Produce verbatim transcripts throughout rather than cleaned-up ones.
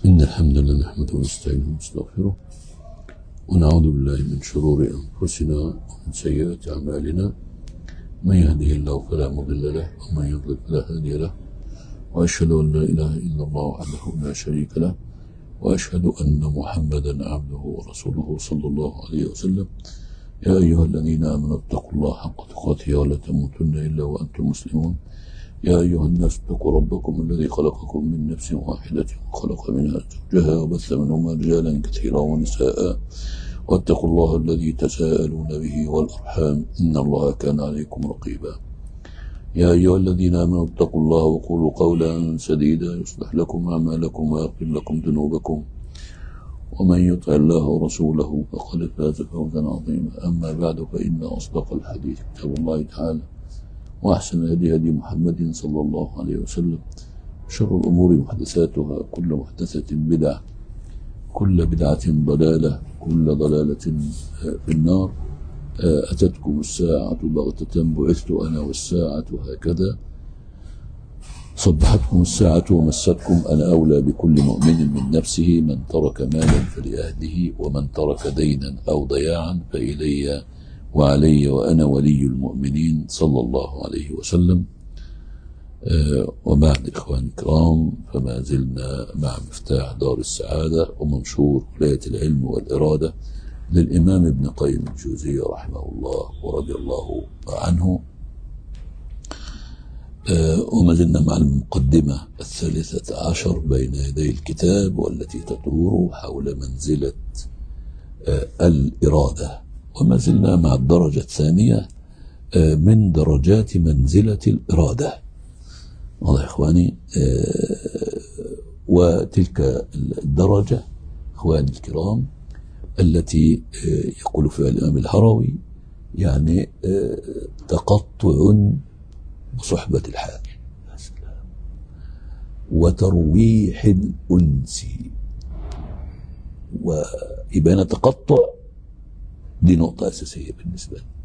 إن الحمد لله نحمده ونستعينه ونستغفره ونعوذ بالله من شرور أنفسنا ومن سيئات أعمالنا. من يهده الله فلا مضل له ومن يضلل فلا هادي له، وأشهد أن لا إله إلا الله وحده لا شريك له، وأشهد أن محمدا عبده ورسوله صلى الله عليه وسلم. يا أيها الذين آمنوا اتقوا الله حق تقاته ولا تموتن إلا وأنتم مسلمون. يا أيها الناس اتقوا ربكم الذي خلقكم من نفس واحدة وخلق منها زوجها وبث منهما رجالا كثيرا ونساء، واتقوا الله الذي تساءلون به والأرحام إن الله كان عليكم رقيبا. يا أيها الذين آمنوا اتقوا الله وقولوا قولا سديدا يصلح لكم أعمالكم ويغفر لكم ذنوبكم، ومن يطع الله ورسوله فقد فاز فوزا عظيما. أما بعد، فإن أصدق الحديث كتاب الله تعالى، وأحسن الهدي هدي محمد صلى الله عليه وسلم، شر الأمور محدثاتها، كل محدثة بدعة، كل بدعة ضلالة، كل ضلالة في النار. أتتكم الساعة بغتة، بعثت أنا والساعة هكذا، صبحتكم الساعة ومستكم. أنا أولى بكل مؤمن من نفسه، من ترك مالا فلأهله، ومن ترك دينا أو ضياعا فإلي وعلي، وأنا ولي المؤمنين صلى الله عليه وسلم. أه وبعد، إخواني الكرام، فما زلنا مع مفتاح دار السعادة ومنشور ولاية العلم والإرادة للإمام ابن قيم الجوزية رحمه الله ورضي الله عنه. أه وما زلنا مع المقدمة الثالثة عشر بين يدي الكتاب، والتي تدور حول منزلة أه الإرادة، وما زلنا مع الدرجة الثانية أه من درجات منزلة الإرادة. والله يا إخواني، أه وتلك الدرجة إخواني الكرام التي أه يقول فيها الإمام الهروي يعني أه تقطع بصحبة الحال وترويح الأنس، ويبان تقطع دي نقطة أساسية بالنسبة لي.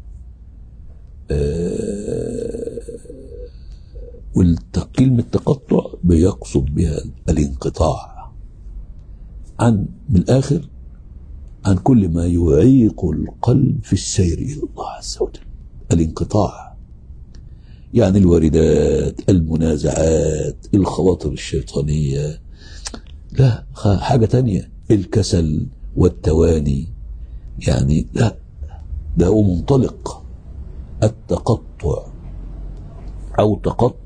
أه والكلمة تقطع بيقصد بها الانقطاع عن، من الآخر، عن كل ما يعيق القلب في السير إلى الله عز وجل. الانقطاع يعني الواردات، المنازعات، الخواطر الشيطانية، لا حاجة تانية، الكسل والتواني، يعني لا، ده هو منطلق. التقطع أو تقطع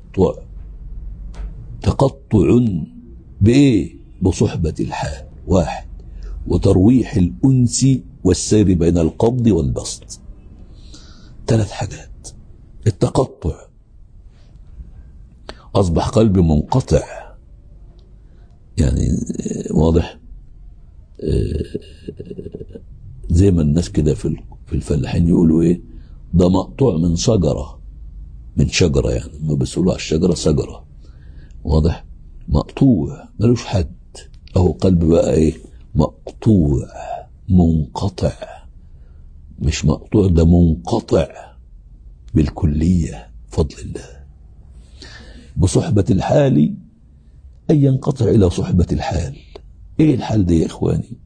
تقطع بإيه؟ بصحبة الحال، واحد، وترويح الأنس والسير بين القبض والبسط. ثلاث حاجات. التقطع أصبح قلبي منقطع، يعني واضح، زي ما الناس كده في الفلاحين يقولوا ايه، ده مقطوع من شجرة، من شجرة، يعني ما بيسألوا على الشجرة شجرة، واضح، مقطوع ملوش حد. اهو قلب بقى ايه؟ مقطوع منقطع، مش مقطوع، ده منقطع بالكلية بفضل الله. بصحبة الحال أن ينقطع إلى صحبة الحال. إيه الحال دي يا إخواني؟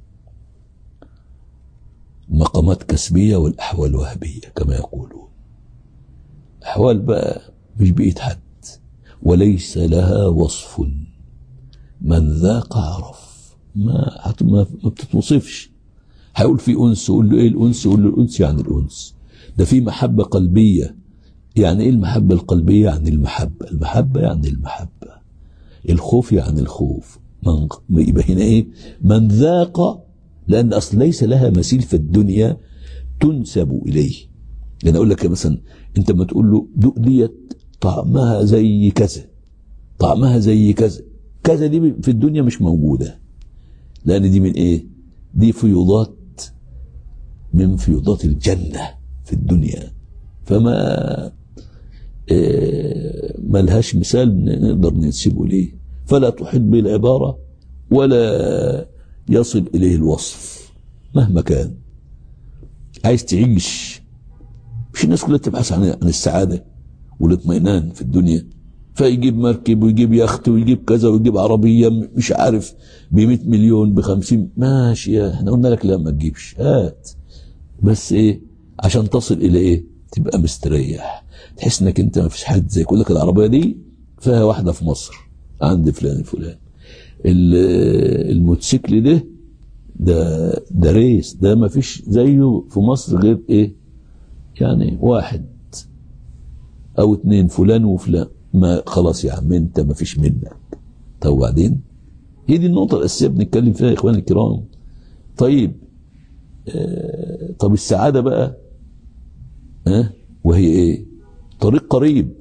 مقامات كسبية والأحوال وهبية كما يقولون. أحوال بقى مش بإيد حد، وليس لها وصف، من ذاق عرف، ما ما بتتوصفش. هيقول في أنس، يقول له إيه الأنس؟ يقول له الأنس يعني الأنس. ده في محبة قلبية. يعني إيه المحبة القلبية؟ يعني المحبة المحبة يعني المحبة. الخوف يعني الخوف. من يبقى هنا إيه؟ من ذاق، لأن أصل ليس لها مثيل في الدنيا تنسب إليه. يعني أقول لك مثلا، أنت ما تقول له دوق ديت طعمها زي كذا، طعمها زي كذا كذا، دي في الدنيا مش موجودة، لأن دي من إيه؟ دي فيوضات من فيوضات الجنة في الدنيا، فما إيه ملهاش مثال نقدر ننسبه ليه، فلا تحيط به العبارة ولا يصل إليه الوصف مهما كان. عايز تعيش، مش الناس كلها تبحث عن السعادة والاطمئنان في الدنيا؟ فيجيب مركب ويجيب يخت ويجيب كذا ويجيب عربية مش عارف بمئة مليون بخمسين، ماشي، احنا قلنا لك لا ما تجيبش، هات بس ايه عشان تصل الى ايه، تبقى مستريح، تحس انك انت ما فيش حد زي، يقول لك العربية دي فيها واحدة في مصر عند فلان الفلان، الموتوسيكل ده ده ده ريس، ده ما فيش زيه في مصر غير ايه يعني واحد او اتنين، فلان وفلان، ما خلاص يا عم انت ما فيش منك. طب وبعدين هي دي النقطة الأساسية بنتكلم فيها يا اخواني الكرام. طيب آه طب السعادة بقى آه وهي ايه؟ طريق قريب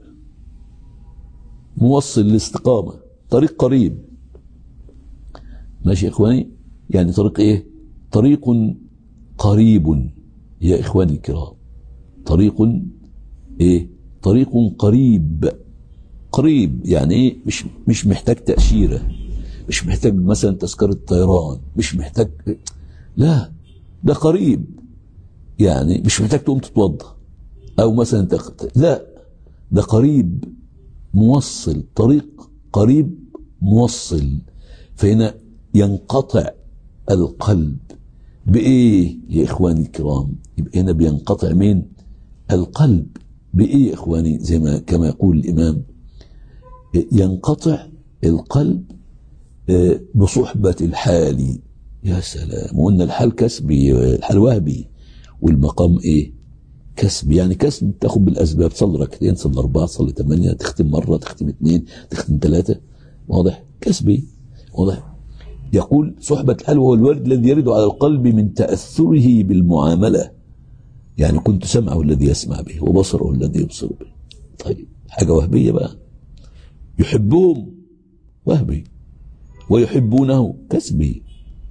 موصل للاستقامة، طريق قريب ماشي يا اخواني، يعني طريق ايه؟ طريق قريب يا اخواني الكرام، طريق ايه؟ طريق قريب، قريب يعني ايه؟ مش مش محتاج تأشيرة، مش محتاج مثلا تذكرة طيران، مش محتاج، لا ده قريب، يعني مش محتاج تقوم تتوضى او مثلا تخت... لا ده قريب موصل، طريق قريب موصل. فهنا ينقطع القلب بإيه يا إخواني الكرام؟ يبقى هنا بينقطع من القلب بإيه يا إخواني؟ زي ما كما يقول الإمام، ينقطع القلب بصحبة الحال. يا سلام، وقلنا الحال كسبي، الحال وهبي، والمقام إيه؟ كسب، يعني كسب تاخد بالأسباب، تصلي ركعتين، تصلي أربعة، تصلي ثمانية، تختم مرة، تختم اثنين، تختم ثلاثة، واضح؟ كسبي، واضح؟ يقول صحبة الحال وهو الورد الذي يرد على القلب من تأثره بالمعاملة، يعني كنت سمعه الذي يسمع به وبصره الذي يبصر به. طيب حاجة وهبية بقى، يحبهم وهبي، ويحبونه كسبي،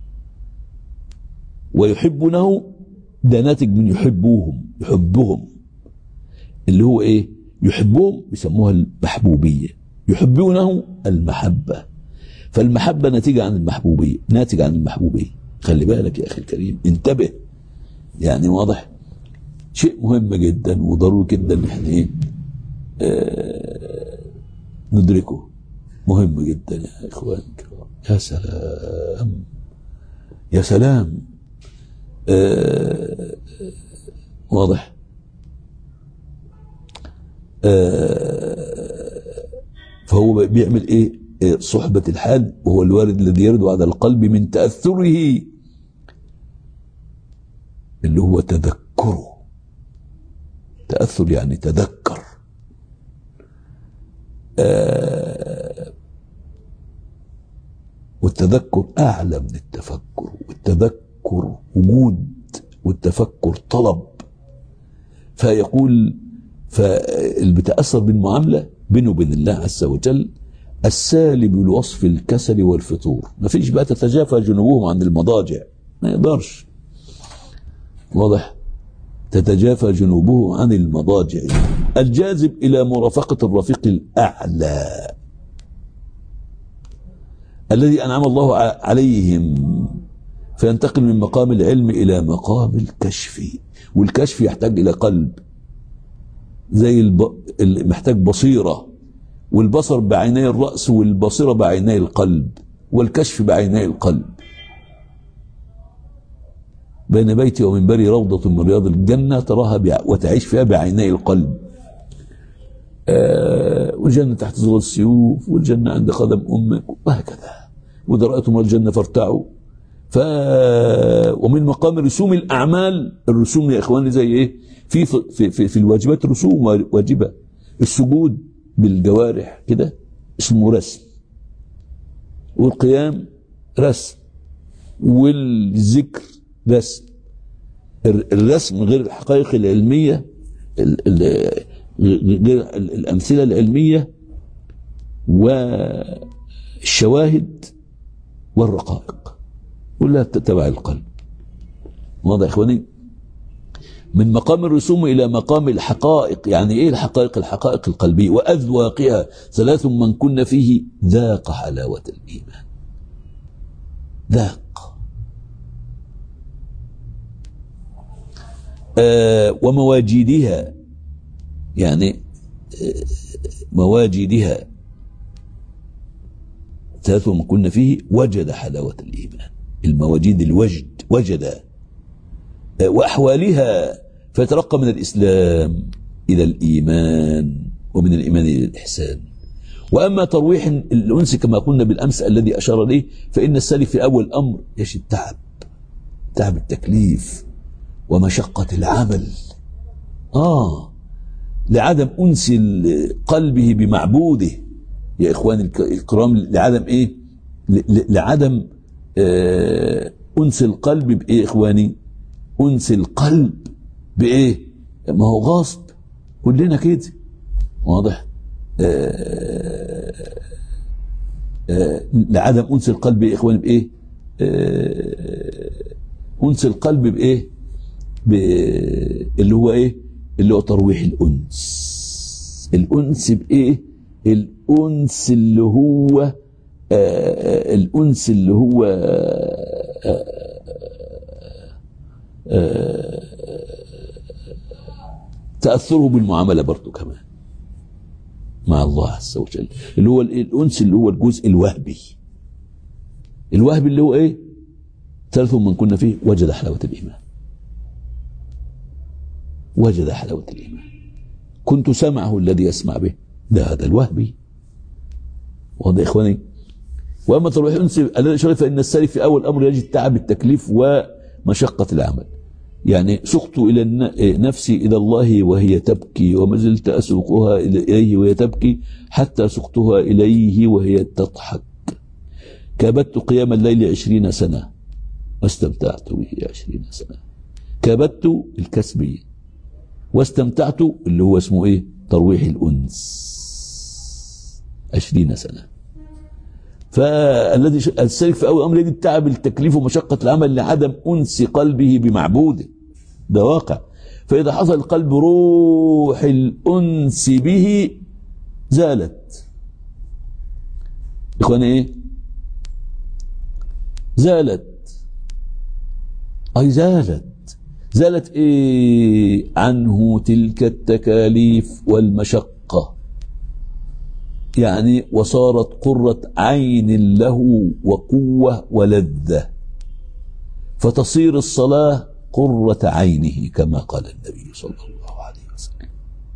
ويحبونه ده ناتج من يحبوهم، يحبهم اللي هو ايه؟ يحبهم بيسموها المحبوبية، يحبونه المحبة، فالمحبة ناتجة عن المحبوبية، ناتجة عن المحبوبية. خلي بالك يا أخي الكريم، انتبه، يعني واضح؟ شيء مهم جدا وضروري جدا ان احنا ايه آه ندركه، مهم جدا يا اخوان الكرام. يا سلام يا سلام، آه واضح؟ آه فهو بيعمل ايه؟ صحبة الحال وهو الوارد الذي يرد على القلب من تأثره، اللي هو تذكره، تأثر يعني تذكر، آه والتذكر أعلى من التفكر، والتذكر وجود والتفكر طلب. فيقول فاللي بيتأثر بالمعاملة بينه وبين الله عز وجل السالب لوصف الكسل والفتور، ما فيش بقى تتجافى جنوبهم عن المضاجع، ما يقدرش، واضح؟ تتجافى جنوبه عن المضاجع، الجاذب إلى مرافقة الرفيق الأعلى الذي أنعم الله عليهم، فينتقل من مقام العلم إلى مقام الكشف، والكشف يحتاج إلى قلب، زي الب... محتاج بصيرة، والبصر بعيني الرأس، والبصيرة بعيني القلب، والكشف بعيني القلب. بين بيتي ومنبري روضة من رياض الجنة تراها بع... وتعيش فيها بعيني القلب. آه والجنة تحت ظل السيوف، والجنة عند قدم أمك، وهكذا. وإذا رأيتم الجنة فارتعوا. ف ومن مقام رسوم الأعمال، الرسوم يا إخواني زي إيه؟ في في في, في الواجبات رسوم واجبة، السجود بالجوارح كده اسمه رسم، والقيام رسم، والذكر رسم. الرسم غير الحقائق العلمية، غير الأمثلة العلمية والشواهد والرقائق، كلها تتبع القلب. واضح يا إخواني؟ من مقام الرسوم إلى مقام الحقائق. يعني إيه الحقائق؟ الحقائق القلبية، وأذواقها ثلاث من كن فيه ذاق حلاوة الإيمان. ذاق. آه ومواجيدها، يعني آه مواجيدها ثلاث من كنا فيه وجد حلاوة الإيمان. المواجيد الوجد وجد وأحوالها، فيترقى من الإسلام إلى الإيمان، ومن الإيمان إلى الإحسان. وأما ترويح الأنس كما قلنا بالأمس الذي أشار إليه، فإن السالك في أول الأمر يجد تعب، تعب التكليف ومشقة العمل، آه لعدم أنس قلبه بمعبوده يا إخواني الكرام، لعدم إيه؟ لعدم آه أنس القلب بإيه إخواني؟ أنس القلب بإيه؟ ما هو غصب، كلنا كده، واضح؟ آه آه لعدم أنس القلب يا إخواني بإيه؟ آه أنس القلب بإيه؟ اللي هو إيه؟ اللي هو ترويح الأنس. الأنس بإيه؟ الأنس اللي هو آه الأنس اللي هو آه آه تأثره بالمعاملة برضو كمان مع الله عز وجل، اللي هو الأنس اللي هو الجزء الوهبي. الوهبي اللي هو إيه؟ ثالث من كنا فيه وجد حلاوة الإيمان. وجد حلاوة الإيمان. كنت سمعه الذي يسمع به، ده هذا الوهبي. واضح إخواني؟ وأما ترويح الأنس الذي أشار فإن السالك في أول أمر يجد تعب التكليف ومشقة العمل. يعني سقت إلى نفسي إلى الله وهي تبكي، وما زلت أسوقها إليه وهي تبكي، حتى سقتها إليه وهي تضحك. كابدت قيام الليل عشرين سنة واستمتعت به عشرين سنة. كابدت الكسبي واستمتعت اللي هو اسمه إيه؟ ترويح الأنس عشرين سنة. فالذي السالك في أول أمر يجد تعب التكليف ومشقة العمل لعدم أنس قلبه بمعبوده، ده واقع. فإذا حصل القلب روح الأنس به زالت. إخواني إيه؟ زالت، أي زالت زالت إيه؟ عنه تلك التكاليف والمشقة، يعني وصارت قرة عين له وقوة ولذة، فتصير الصلاة قرة عينه كما قال النبي صلى الله عليه وسلم.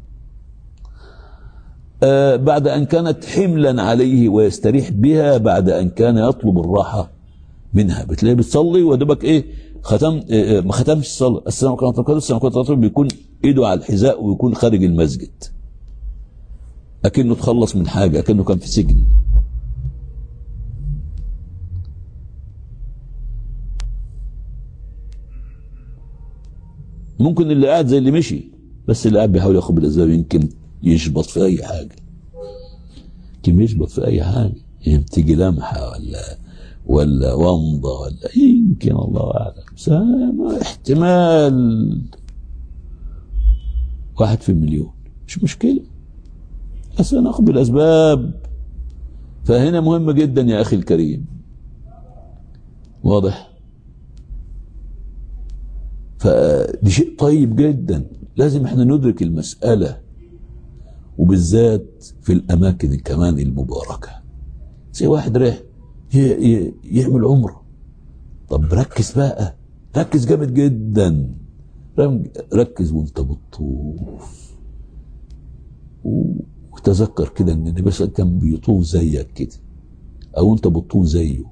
آه بعد أن كانت حملا عليه ويستريح بها، بعد أن كان يطلب الراحة منها. بتلاقيه بتصلي ودبك إيه؟ ختم آه ما ختمش الصلاة، السلام عليكم ورحمة الله وبركاته، السلام عليكم ورحمة الله، بيكون إيده على الحذاء ويكون خارج المسجد، أكنه تخلص من حاجة، أكنه كان في سجن. ممكن اللي قاعد زي اللي مشي، بس اللي قاعد بيحاول ياخد بالأسباب، يمكن يشبط في أي حاجة، يمكن يشبط في أي حاجة، يمكن تيجي لمحة ولا ولا ومضة ولا يمكن، الله أعلم، احتمال واحد في المليون، مش مشكلة، بس ناخد بالأسباب. فهنا مهمة جدا يا أخي الكريم، واضح؟ فدي شيء طيب جدا، لازم احنا ندرك المسألة، وبالذات في الأماكن كمان المباركة. زي واحد رايح يعمل عمره، طب ركز بقى، ركز جامد جدا، ركز وانت بتطوف، وتذكر كده ان النبي صلى الله عليه وسلم كان بيطوف زيك كده، او انت بتطوف زيه،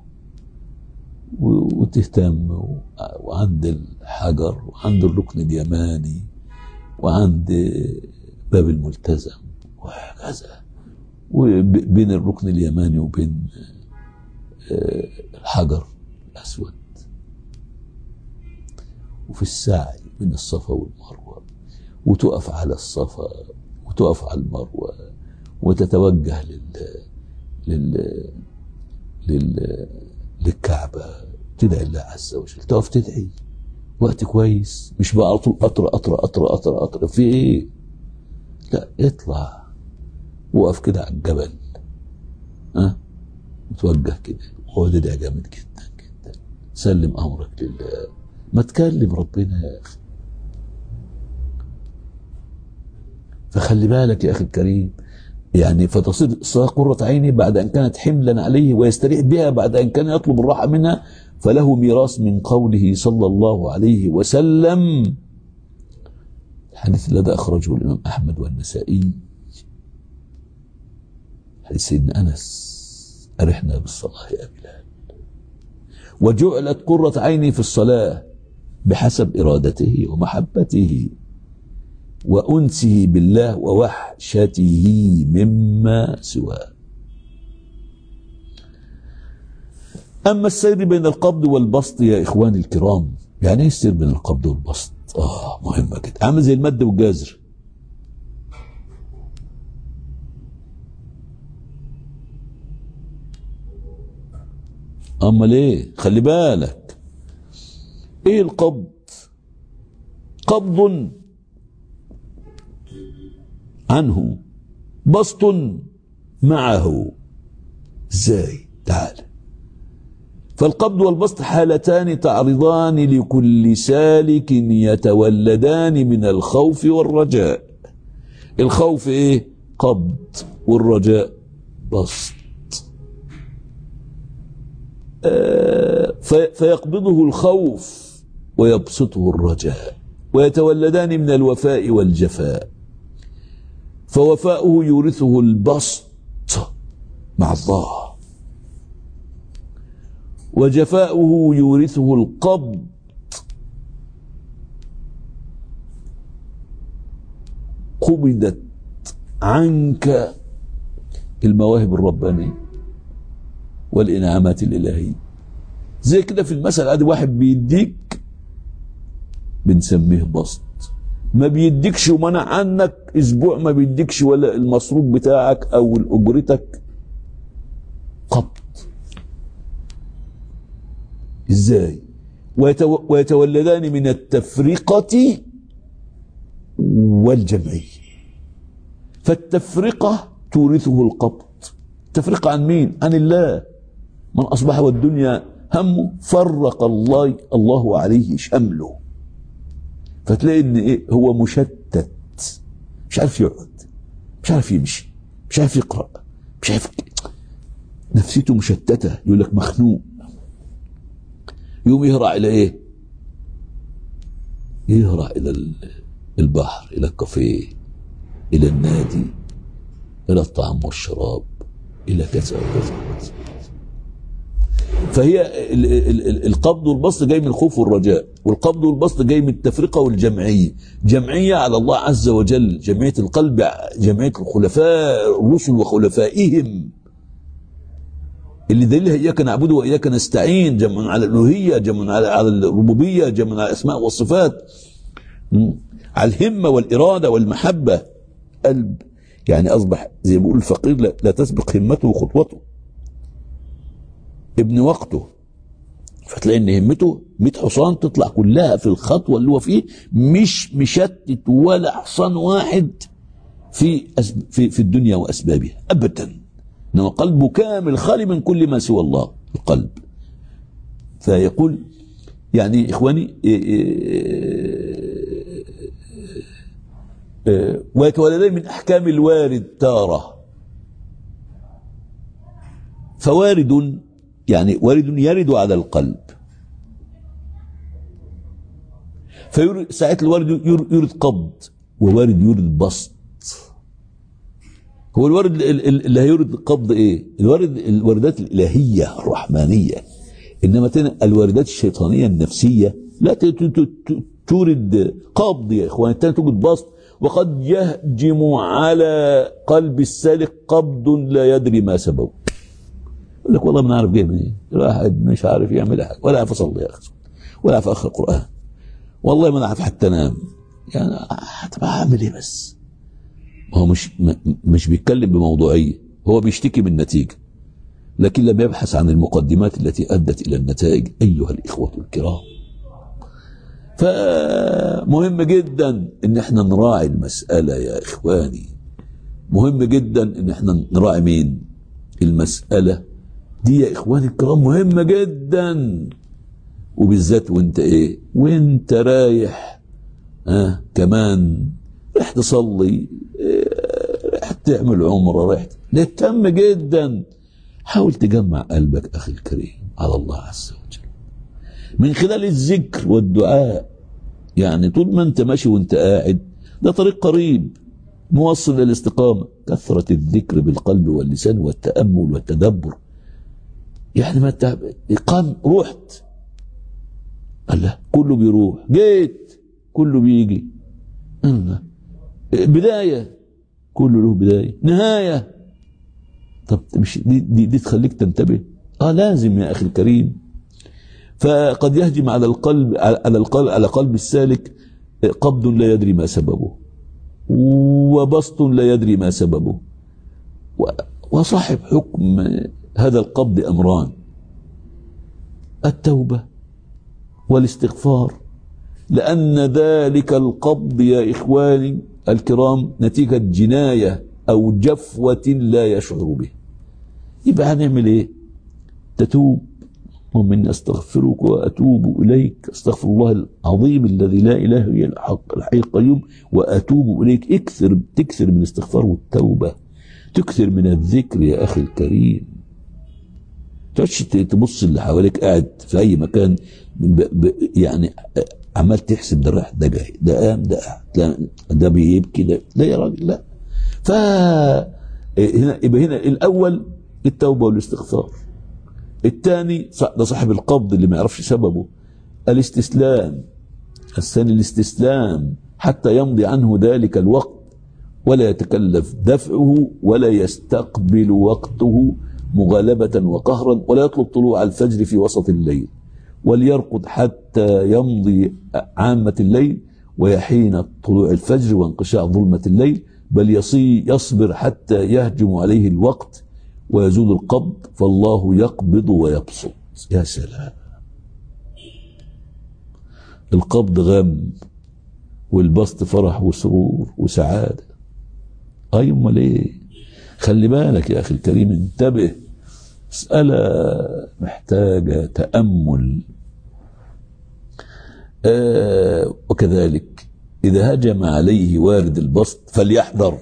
وتهتم، وعند الحجر وعند الركن اليماني وعند باب الملتزم وهكذا، وبين الركن اليماني وبين الحجر الأسود، وفي السعي بين الصفا والمروة، وتقف على الصفا وتقف على المروة، وتتوجه لل لل لل للكعبة، تدعي الله عز وجل، تقف تدعي وقت كويس، مش بقى على طول قطر قطر قطر قطر قطر في ايه؟ لا، اطلع وقف كده على الجبل، ها أه؟ وتوجه كده وقعد ادعي جامد جدا جدا، سلم امرك لله، ما تكلم ربنا يا اخي. فخلي بالك يا اخي الكريم، يعني فتصير الصلاة قرة عينه بعد أن كانت حملا عليه، ويستريح بها بعد أن كان يطلب الراحة منها. فله ميراث من قوله صلى الله عليه وسلم، الحديث الذي أخرجه الإمام أحمد والنسائي، حديث سيدنا أنس: أرحنا بالصلاة يا بلال، وجعلت قرة عيني في الصلاة بحسب إرادته ومحبته وأنسه بالله ووحشته مما سواه. أما السير بين القبض والبسط يا إخواني الكرام، يعني ايه السير بين القبض والبسط؟ آه مهمة جدا، عامل زي المد والجزر. أما ليه؟ خلي بالك، ايه القبض؟ قبض عنه، بسط معه. ازاي؟ تعال. فالقبض والبسط حالتان تعرضان لكل سالك يتولدان من الخوف والرجاء. الخوف ايه؟ قبض، والرجاء بسط. آه فيقبضه الخوف ويبسطه الرجاء، ويتولدان من الوفاء والجفاء. فوفاؤه يورثه البسط مع الله، وجفاؤه يورثه القبض. قبضت عنك المواهب الربانية والإنعامات الإلهية. زي كده في المثل، ادي واحد بيديك بنسميه بسط، ما بيديكش ومنع عنك اسبوع، ما بيديكش ولا المصروف بتاعك او اجرتك، قبض. ازاي؟ ويتولدان من التفرقة والجمعية. فالتفرقة تورثه القبض. التفرقة عن مين؟ عن الله. من أصبح والدنيا همه فرق الله الله عليه شمله. فتلاقي ان ايه؟ هو مشتت، مش عارف يقعد، مش عارف يمشي، مش عارف يقرأ، مش عارف، نفسيته مشتتة، يقول لك مخنوق. يوم يهرع الى ايه؟ يهرع الى البحر، الى الكافيه، الى النادي، الى الطعام والشراب، الى كذا وكذا وكذا. فهي القبض والبسط جاي من الخوف والرجاء، والقبض والبسط جاي من التفرقة والجمعية. جمعية على الله عز وجل، جمعية القلب، جمعية الخلفاء الرسل وخلفائهم، اللي دليلها إياك نعبد وإياك نستعين، جمع على الألوهية، جمع على على الربوبية، جمع على الأسماء والصفات، على الهمة والإرادة والمحبة. قلب يعني أصبح زي ما بيقول الفقير لا, لا تسبق همته وخطوته، ابن وقته. فتلاقي ان همته مية حصان تطلع كلها في الخطوه اللي هو فيه، مش مشتت ولا حصان واحد في في في الدنيا واسبابها ابدا. انما قلبه كامل خالي من كل ما سوى الله القلب. فيقول يعني اخواني ويتولدان من احكام الوارد تاره. فوارد يعني وارد يرد على القلب، فيورد ساعات الوارد يورد قبض، ووارد يورد بسط. هو الوارد اللي هيورد القبض ايه؟ الوارد الواردات الالهيه الرحمانيه. انما تاني الواردات الشيطانيه النفسيه لا تورد قبض يا اخوان، التاني توجد بسط. وقد يهجم على قلب السالك قبض لا يدري ما سببه. يقول لك والله ما نعرف جاي منين، الواحد مش عارف يعمل حاجه، ولا عارف يصلي يا اخي، ولا عارف اقرا القران، والله ما نعرف حتى انام. يعني طب اعمل ايه بس؟ هو مش مش بيتكلم بموضوعيه، هو بيشتكي من النتيجه، لكن لم يبحث عن المقدمات التي ادت الى النتائج. ايها الاخوه الكرام، فمهم جدا ان احنا نراعي المساله يا اخواني. مهم جدا ان احنا نراعي مين؟ المساله دي يا اخواني الكرام مهمة جدا. وبالذات وانت ايه؟ وانت رايح ها آه كمان رايح تصلي، آه رايح تعمل عمره، رايح تهتم جدا. حاول تجمع قلبك أخي الكريم على الله عز وجل من خلال الذكر والدعاء. يعني طول ما انت ماشي وانت قاعد ده طريق قريب موصل للاستقامة. كثرة الذكر بالقلب واللسان والتأمل والتدبر. يعني ما انت قام رحت الله كله بيروح، جيت كله بيجي. بداية كله له بداية، نهاية. طب مش دي, دي, دي تخليك تنتبه؟ اه لازم يا أخي الكريم. فقد يهجم على القلب على القلب على قلب السالك قبض لا يدري ما سببه، وبسط لا يدري ما سببه. وصاحب حكم هذا القبض أمران: التوبة والاستغفار، لأن ذلك القبض يا إخواني الكرام نتيجة جناية أو جفوة لا يشعر به. يبقى هنعمل إيه؟ تتوب. ومن أستغفرك وأتوب إليك، أستغفر الله العظيم الذي لا إله إلا الحق الحي القيوم وأتوب إليك. اكثر تكثر من الاستغفار والتوبة، تكثر من الذكر يا أخي الكريم. تقعدش تبص اللي حواليك قاعد في أي مكان ب ب يعني عمال تحسب ده راح ده جاي ده قام ده قاعد ده بيبكي ده لا يا راجل لا. ف هنا يبقى هنا الأول التوبة والاستغفار. الثاني ده صاحب القبض اللي ما يعرفش سببه الاستسلام. الثاني الاستسلام حتى يمضي عنه ذلك الوقت ولا يتكلف دفعه ولا يستقبل وقته مغالبة وقهرا، ولا يطلب طلوع الفجر في وسط الليل، وليرقد حتى يمضي عامة الليل ويحين طلوع الفجر وانقشاع ظلمة الليل، بل يصي يصبر حتى يهجم عليه الوقت ويزول القبض، فالله يقبض ويبسط. يا سلام. القبض غم والبسط فرح وسرور وسعادة. أي أمال إيه؟ خلي بالك يا أخي الكريم، انتبه. مسألة محتاجة تأمل. آه وكذلك إذا هجم عليه وارد البسط فليحذر.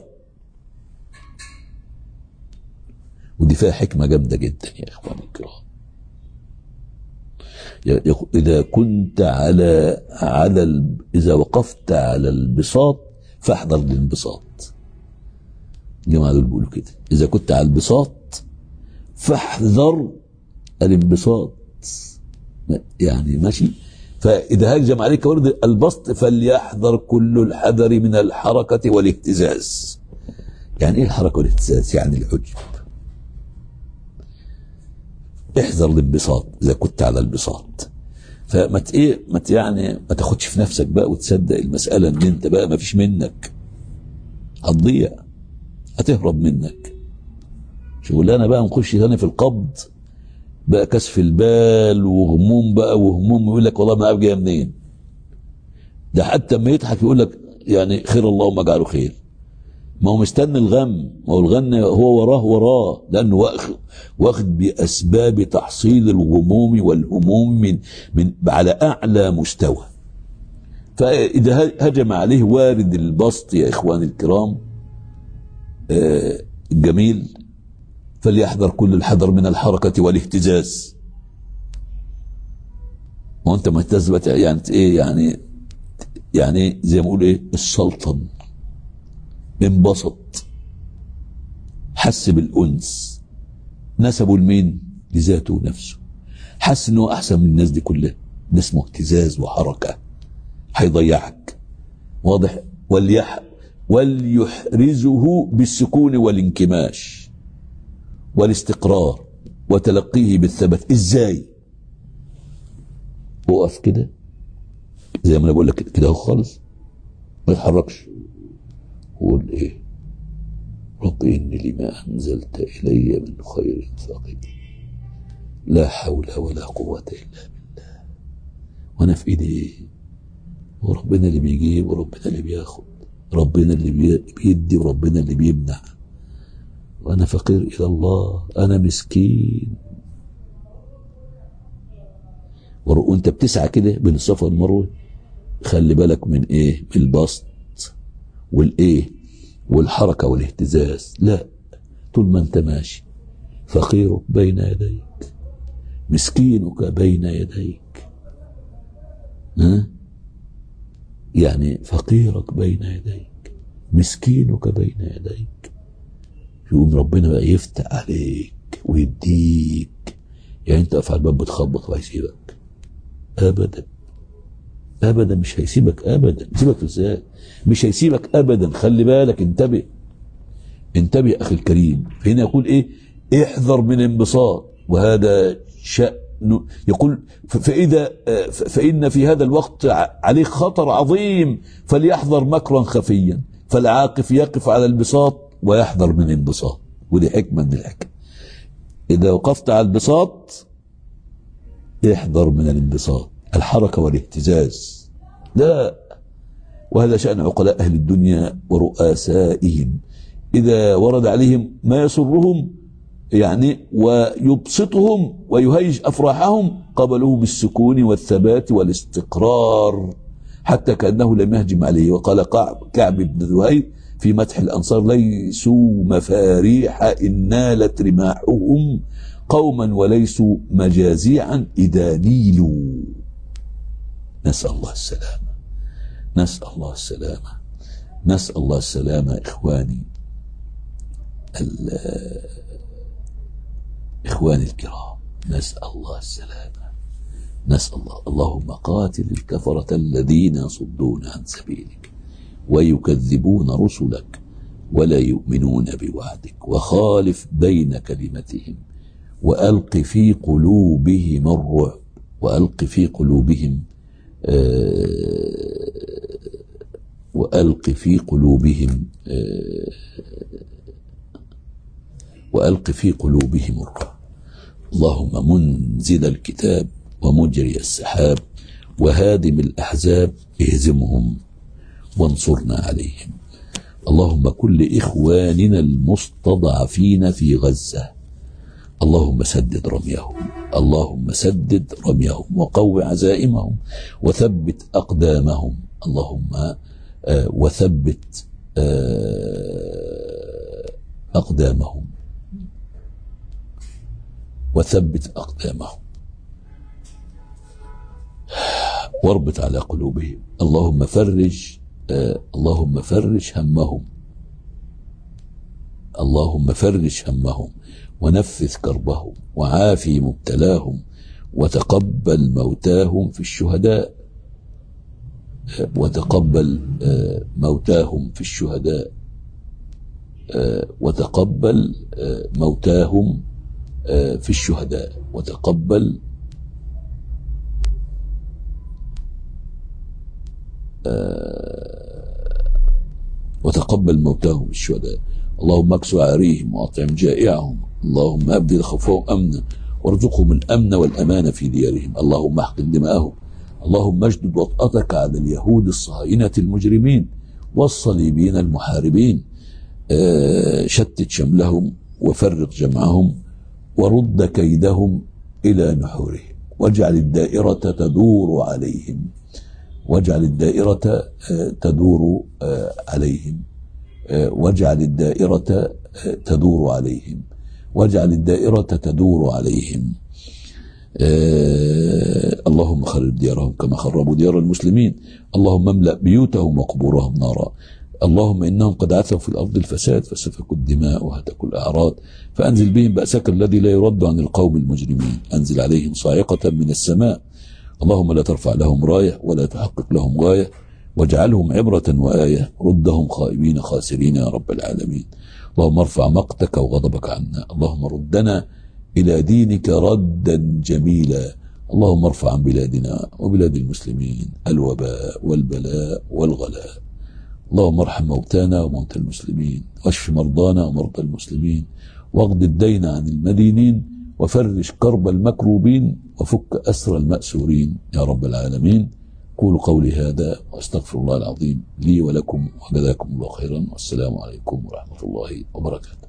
ودي فيها حكمة جامدة جدا يا إخواني الكرام. إذا كنت على على ال... إذا وقفت على البساط فاحذر الانبساط. الجماعة دول بيقولوا كده، إذا كنت على البساط فاحذر الانبساط. يعني ماشي. فإذا هجم عليك ورد البسط فليحذر كل الحذر من الحركة والاهتزاز. يعني إيه الحركة والاهتزاز؟ يعني العجب. احذر الانبساط إذا كنت على البساط. فما ايه ما يعني ما تاخدش في نفسك بقى وتصدق المسألة ان انت بقى ما فيش منك، هتضيع، هتهرب منك. شغلانة بقى نخش ثاني في القبض بقى كسف البال وغموم بقى وهموم، يقول لك والله ما عارف جايه منين. ده حتى لما يضحك يقول لك يعني خير اللهم اجعله خير. ما هو مستني الغم، ما هو الغم هو وراه وراه، لانه واخد واخد باسباب تحصيل الغموم والهموم من من على اعلى مستوى. فاذا هجم عليه وارد البسط يا اخواني الكرام آه الجميل فليحذر كل الحذر من الحركه والاهتزاز. وانت مهتز يعني ايه؟ يعني يعني زي ما بقول ايه السلطن انبسط، حس بالأنس، نسبه لمين؟ لذاته نفسه، حس انه احسن من الناس دي كلها. ده اسمه اهتزاز وحركة، هيضيعك. واضح؟ وليح وليحرزه بالسكون والانكماش والاستقرار وتلقيه بالثبات. ازاي؟ وقف كده زي ما انا بقول لك كده اهو خالص، ما يتحركش. قول ايه؟ رب إني لما أنزلت إلي من خير فقير، لا حول ولا قوة إلا بالله. وأنا في إيدي إيه؟ وربنا اللي بيجيب وربنا اللي بياخد، ربنا اللي بيدي وربنا اللي بيمنع، وأنا فقير إلى الله، أنا مسكين. وأنت بتسعى كده بين الصفا والمروة، خلي بالك من إيه؟ من البسط والإيه والحركة والاهتزاز، لا، طول ما انت ماشي فقيرك بين يديك، مسكينك بين يديك، ها؟ يعني فقيرك بين يديك، مسكينك بين يديك، يقوم ربنا بقى يفتح عليك ويديك. يعني انت واقف على الباب بتخبط وهيسيبك؟ ابدا ابدا، مش هيسيبك ابدا. يسيبك ازاي؟ مش هيسيبك ابدا. خلي بالك، انتبه انتبه اخي الكريم. فهنا يقول ايه؟ احذر من انبساط، وهذا شأن. يقول فإذا فإن في هذا الوقت عليه خطر عظيم، فليحذر مكرا خفيا، فالعاقف يقف على البساط ويحذر من انبساط. ودي حكمة من الحكم. إذا وقفت على البساط احذر من الانبساط، الحركة والاهتزاز، لا. وهذا شأن عقلاء أهل الدنيا ورؤسائهم، إذا ورد عليهم ما يسرهم يعني ويبسطهم ويهيج أفراحهم، قبلوه بالسكون والثبات والاستقرار حتى كأنه لم يهجم عليه. وقال كعب بن ذهير في مدح الأنصار: ليسوا مفاريح إن نالت رماحهم قوما وليسوا مجازيعا إذا نيلوا. نسأل الله السلامة، نسأل الله السلامة، نسأل الله السلامة. إخواني إخواني الكرام، نسأل الله السلامة، نسأل الله. اللهم قاتل الكفرة الذين يصدون عن سبيلك ويكذبون رسلك ولا يؤمنون بوعدك، وخالف بين كلمتهم، وألق في قلوبهم الرعب، وألق في قلوبهم آه وألق في قلوبهم آه وألق في قلوبهم الرعب. اللهم منزل الكتاب ومجري السحاب وهادم الأحزاب، اهزمهم وانصرنا عليهم. اللهم كل إخواننا المستضعفين في غزة، اللهم سدد رميهم، اللهم سدد رميهم وقو عزائمهم وثبت أقدامهم. اللهم آه وثبت آه أقدامهم وثبت أقدامهم واربط على قلوبهم. اللهم فرج آه اللهم فرج همهم، اللهم فرج همهم ونفذ كربهم وعافي مبتلاهم وتقبل موتاهم في الشهداء، وتقبل آه موتاهم في الشهداء آه وتقبل آه موتاهم في الشهداء وتقبل وتقبل موتاهم الشهداء. اللهم اكسو عاريهم واطعم جائعهم، اللهم ابدل خوفهم امنا وارزقهم الامن والامان في ديارهم. اللهم احقن دماءهم، اللهم اجدد وطأتك على اليهود الصهاينة المجرمين والصليبيين المحاربين، شتت شملهم وفرق جمعهم ورد كيدهم إلى نحورهم، واجعل الدائرة تدور عليهم، واجعل الدائرة تدور عليهم، واجعل الدائرة تدور عليهم، واجعل الدائرة تدور عليهم. اللهم خرب ديارهم كما خربوا ديار المسلمين، اللهم املأ بيوتهم وقبورهم نارا. اللهم إنهم قد عثوا في الأرض الفساد فسفكوا الدماء وهتكوا الأعراض، فأنزل بهم بأسك الذي لا يرد عن القوم المجرمين، أنزل عليهم صاعقة من السماء. اللهم لا ترفع لهم راية ولا تحقق لهم غاية، واجعلهم عبرة وآية، ردهم خائبين خاسرين يا رب العالمين. اللهم ارفع مقتك وغضبك عنا، اللهم ردنا إلى دينك ردا جميلا. اللهم ارفع عن بلادنا وبلاد المسلمين الوباء والبلاء والغلاء. اللهم ارحم موتانا وموتى المسلمين، واشف مرضانا ومرضى المسلمين، واقض الدين عن المدينين، وفرج كرب المكروبين، وفك أسر المأسورين يا رب العالمين. قولوا قولي هذا واستغفر الله العظيم لي ولكم، وجزاكم الله خيرا، والسلام عليكم ورحمة الله وبركاته.